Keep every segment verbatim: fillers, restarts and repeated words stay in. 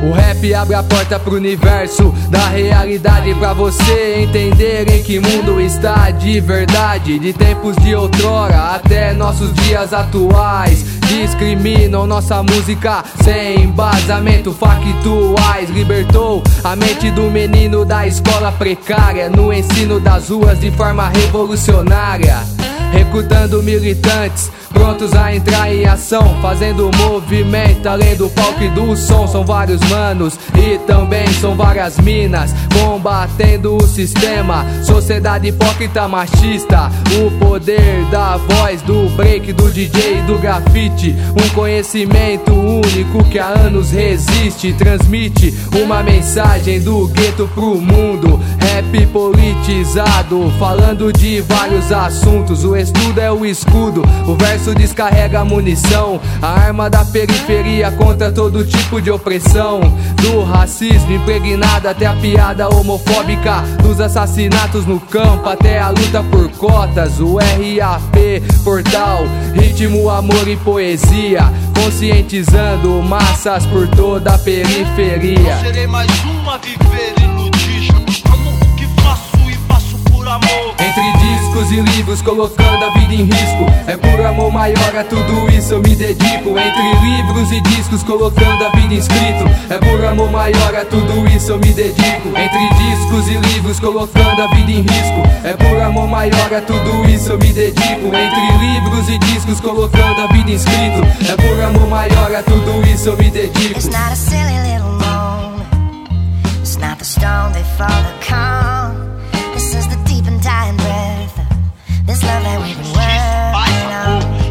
O rap abre a porta pro universo da realidade, pra você entender em que mundo está de verdade. De tempos de outrora até nossos dias atuais, discriminam nossa música sem embasamento factuais. Libertou a mente do menino da escola precária, no ensino das ruas de forma revolucionária, recrutando militantes prontos a entrar em ação, fazendo movimento além do palco e do som. São vários manos e também são várias minas, combatendo o sistema, sociedade hipócrita machista. O poder da voz, do break, do D J e do grafite, um conhecimento único que há anos resiste. Transmite uma mensagem do gueto pro mundo, rap politizado, falando de vários assuntos. O estudo é o escudo, o verso descarrega munição, a arma da periferia contra todo tipo de opressão. Do racismo impregnado até a piada homofóbica, dos assassinatos no campo até a luta por cotas. O R A P Portal, ritmo, amor e poesia, conscientizando massas por toda a periferia. Não serei mais um a viver iludido, amo o que faço e faço por amor. Entre discos e livros, colocando a vida em risco, é por amor maior a tudo isso eu me dedico. Entre livros e discos, colocando a vida inscrito, é por amor maior a tudo isso eu me dedico. Entre discos e livros, colocando a vida em risco, é por amor maior a tudo isso eu me dedico. Entre livros e discos, colocando a vida inscrito, é por amor maior a tudo isso eu me dedico. It's not a silly little moment, it's not the stone they fall to calm. This is the deep and dying breath of this love that we've been working on.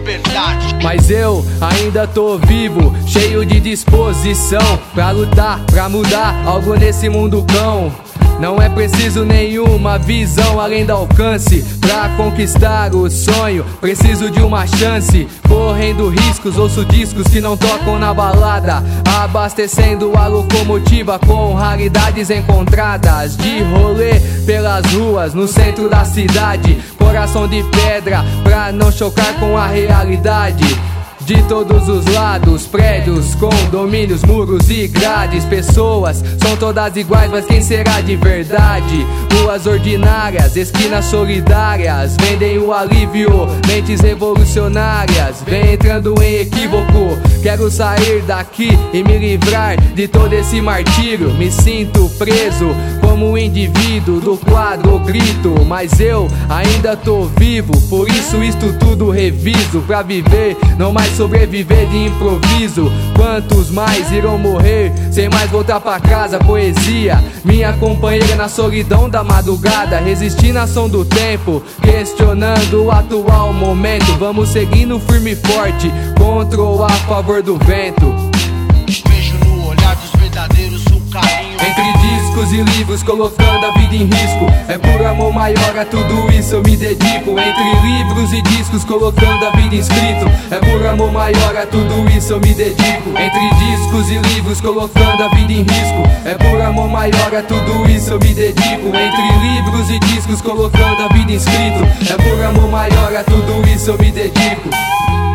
Mas eu ainda tô vivo, cheio de disposição pra lutar, pra mudar algo nesse mundo cão. Não é preciso nenhuma visão além do alcance pra conquistar o sonho, preciso de uma chance. Correndo riscos, ouço discos que não tocam na balada, abastecendo a locomotiva com raridades encontradas. De rolê pelas ruas, no centro da cidade, coração de pedra pra não chocar com a realidade. De todos os lados, prédios, condomínios, muros e grades. Pessoas são todas iguais, mas quem será de verdade? Ruas ordinárias, esquinas solidárias, vendem o alívio, mentes revolucionárias. Vem entrando em equívoco, quero sair daqui e me livrar de todo esse martírio. Me sinto preso como um indivíduo do quadro grito, mas eu ainda tô vivo, por isso isto tudo reviso. Pra viver, não mais sobreviver de improviso. Quantos mais irão morrer sem mais voltar pra casa? Poesia, minha companheira na solidão da madrugada, resistindo à ação do tempo, questionando o atual momento. Vamos seguindo firme e forte, contra ou a favor do vento. Vejo no olhar dos verdadeiros um carinho. Entre discos e livros, colocando a vida em risco, é por amor maior a tudo isso eu me dedico. Entre livros e discos, colocando a vida inscrito, é por amor maior a tudo isso eu me dedico. Entre discos e livros, colocando a vida em risco, é por amor maior a tudo isso eu me dedico. Entre livros e discos, colocando a vida inscrito, é por amor maior a tudo isso eu me dedico.